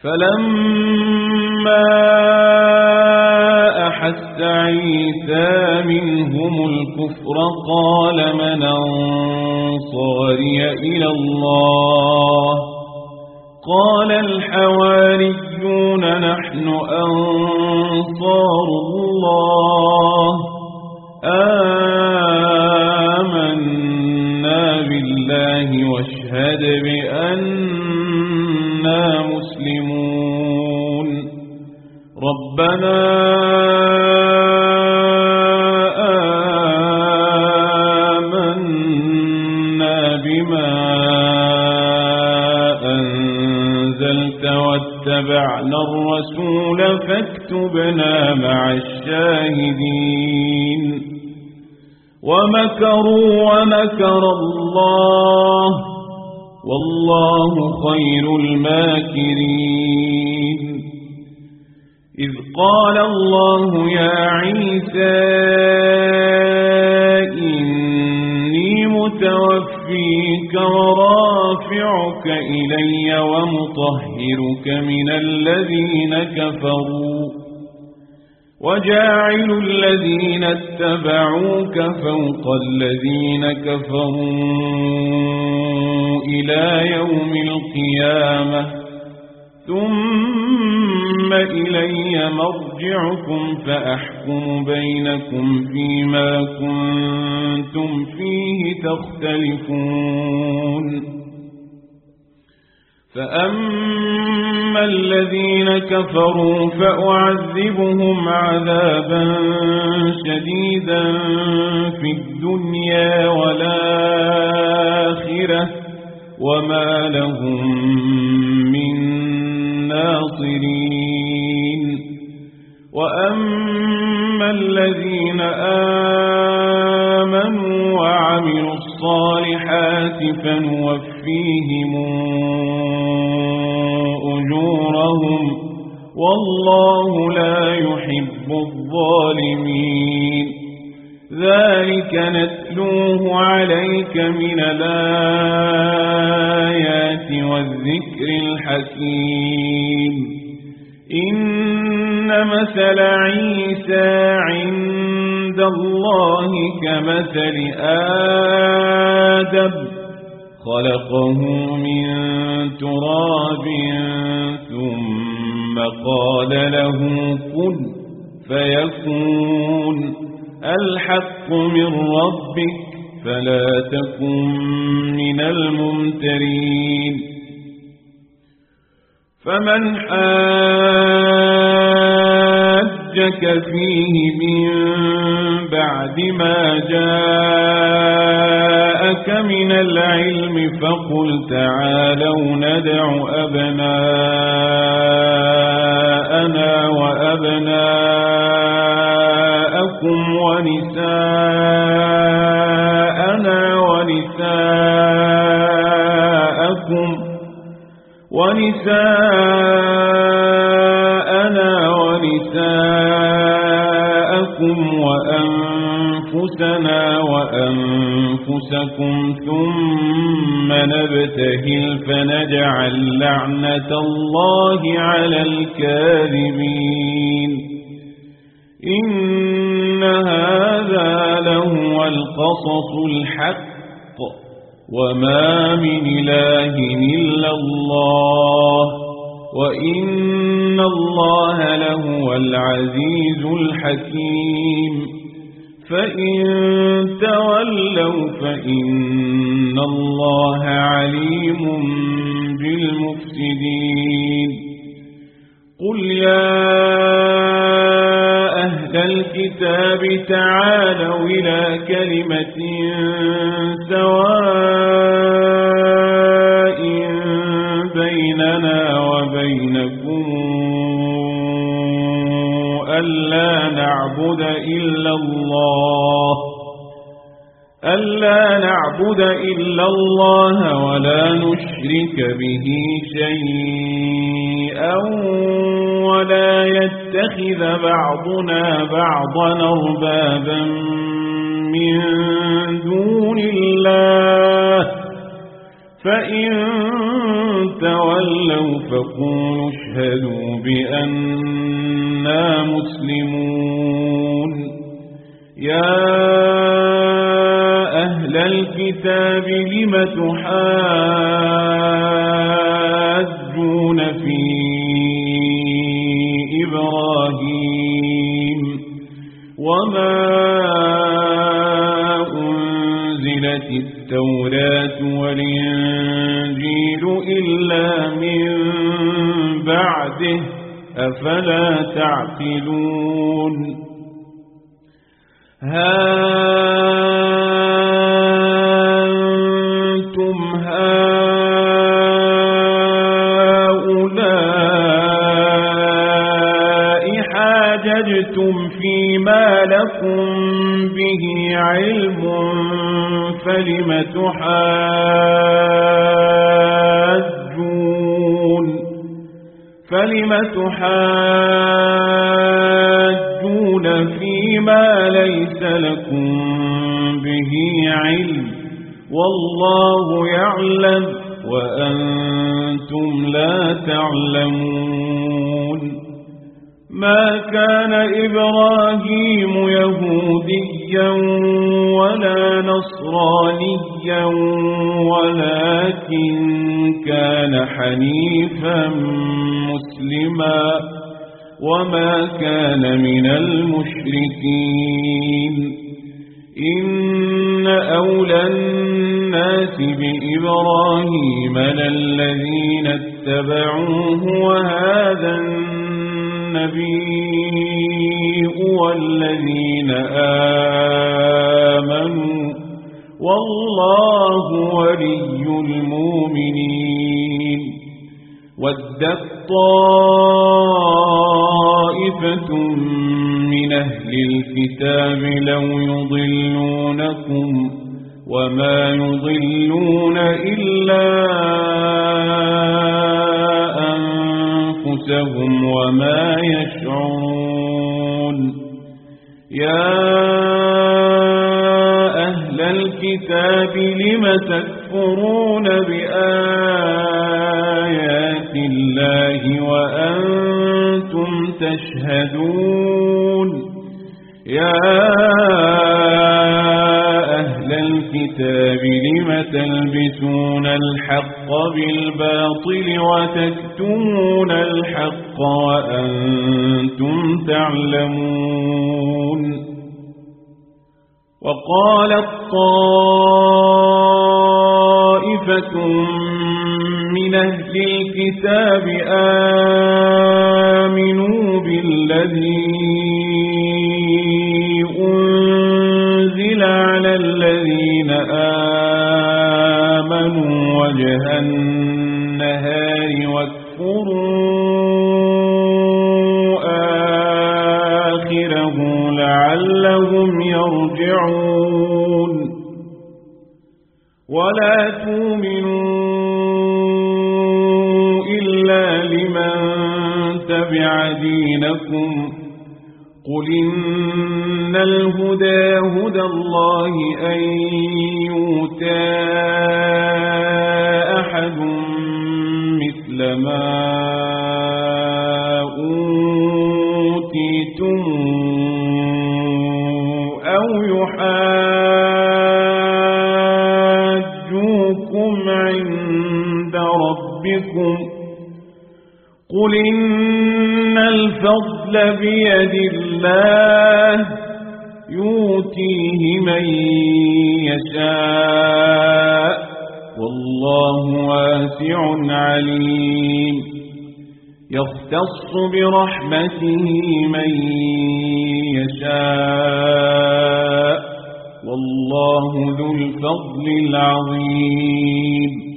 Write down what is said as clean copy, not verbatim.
فلما أحس عيسى منهم الكفر قال من أنصاري إلى الله قال الحواريون نحن أنصار الله آمنا بالله واشهد بأننا مسلمون ربنا آمنا بما أنزلت واتبعنا الرسول فاكتبنا مع الشاهدين ومكروا ومكر الله والله خير الماكرين إذ قال الله يا عيسى إني متوفيك ورافعك إلي ومطهرك من الذين كفروا وجاعل الذين اتبعوك فوق الذين كفروا إلى يوم القيامة ثم إلي مرجعكم فأحكم بينكم فيما كنتم فيه تختلفون فأما الذين كفروا فأعذبهم عذابا شديدا في الدنيا والآخرة وما لهم من ناصرين وأما الذين آمنوا وعملوا الصالحات فنوفيهم أجورهم والله لا يحب الظالمين ذلك نتلوه عليك من الآيات والذكر الحكيم إن مثل عيسى عند الله كمثل آدم خلقه من تراب ثم قال له كن فيكون الحق من ربك فلا تكن من الممترين فمن حاجك فيه من بعد ما جاءك من العلم فقل تعالوا ندع أبناءنا وأبناءكم ونساءنا ونساءكم وأنفسنا وأنفسكم ثم نبتهل فنجعل لعنة الله على الكاذبين إن هذا لهو القصص الحق وما من إله إلا الله وإن الله لهو العزيز الحكيم فإن تولوا فإن الله عليم بالمفسدين قل يا أهل الكتاب تعالوا إلى كلمة سواء بيننا وبينكم ألا نعبد إلا الله ولا نشرك به شيئا ولا يتخذ بعضنا بعضا أربابا من دون الله فإن تولوا فقولوا اشهدوا بأننا مسلمون يا أهل الكتاب لم تحاجون في إبراهيم وما أنزلت التوراة والإنجيل إلا من بعده أفلا تعقلون ها أنتم هؤلاء حاججتم فيما لكم به علم فلم تحاجون فيما ليس لكم به علم والله يعلم وأنتم لا تعلمون ما كان إبراهيم يهوديا ولا نصرانيا ولكن كان حنيفا مسلما وما كان من المشركين إن أولى الناس بإبراهيم للذين اتبعوه وهذا النبي والذين آمنوا والله ولي المؤمنين ودت طائفة من أهل الكتاب لو يضلونكم وما يضلون إلا أنفسهم وما يشعرون يا أهل الكتاب لم تكفرون بآيات الله وأنتم تشهدون يا أهل الكتاب لم تلبسون الحق بالباطل وتكتمون الحق وأنتم تعلمون وقالت طائفة من أهل الكتاب آمنوا بالذي أنزل على الذين آمنوا وجه النهار واكفروا آخره لعلهم يرجعون ولا تؤمنوا إلا لمن تبع دينكم قل إن الهدى هدى الله أن يؤتى أحد مثل ما أوتيتم أو يحاجوكم عند ربكم قل إن الفضل بيد الله يؤتيه من يشاء والله واسع عليم يختص برحمته من يشاء والله ذو الفضل العظيم